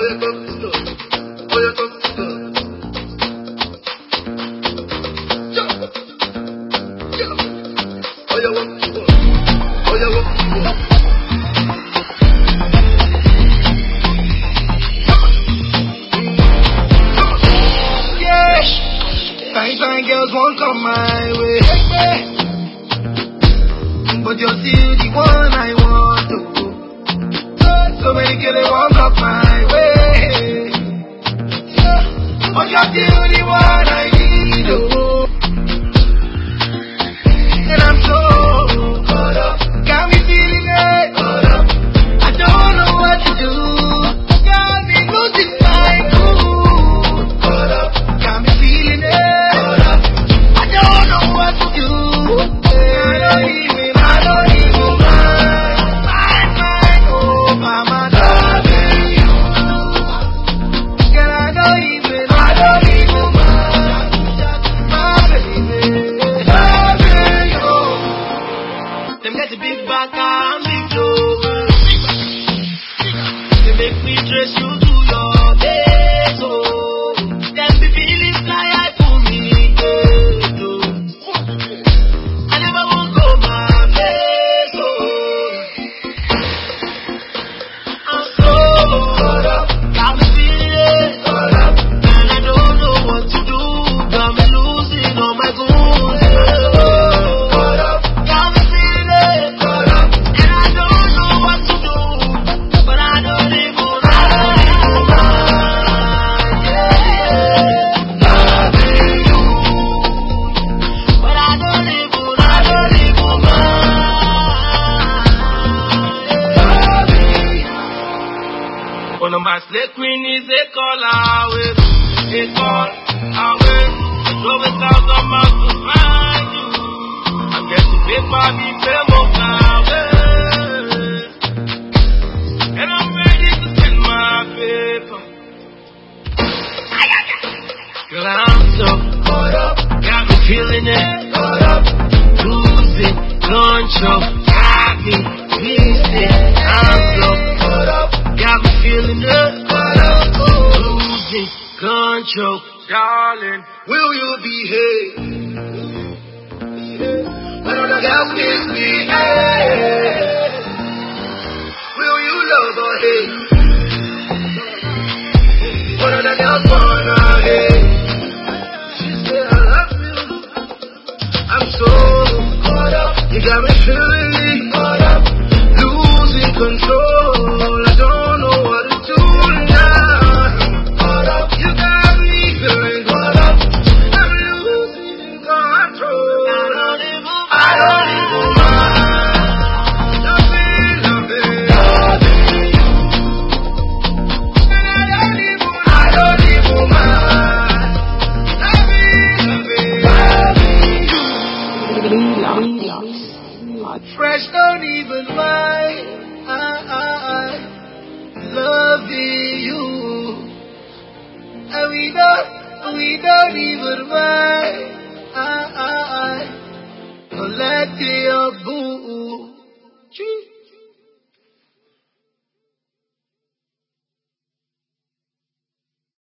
Fine girls won't come my way, but you're still the one I want to. So many girls they won't come my way, but you're still the one I need. And I'm so caught up, got me feeling it. I don't know what to do, got me losing my cool. Got me feeling it. Them get the big back and big dough. They make me dress you to your bed, oh. Them be feeling fly, I pull me dead, oh. I never won't go my place, oh. I'm so caught up, got me feeling caught up, and I don't know what to do. Got me losing all my goons. One of my slave queen is a call away, a call away. So without the mouth to find you, I'm getting big body famous away. And I'm ready to send my paper. Girl, I'm so caught up, got me feeling it, caught up, losing control, got me missing. I'm so caught up, got me feeling it, caught up, losing control, darling. Will you behave when other girls misbehave? Will you love or hate when other girls wanna hate? She said I love you, I'm so caught up, you got me feeling caught up, losing control. I don't know what to do now. Caught up, you got me feeling caught up, I'm losing control. I don't even mind. Loving you. And I don't even mind. Fresh don't even mind. I loving you, and we don't even mind. I let your boo.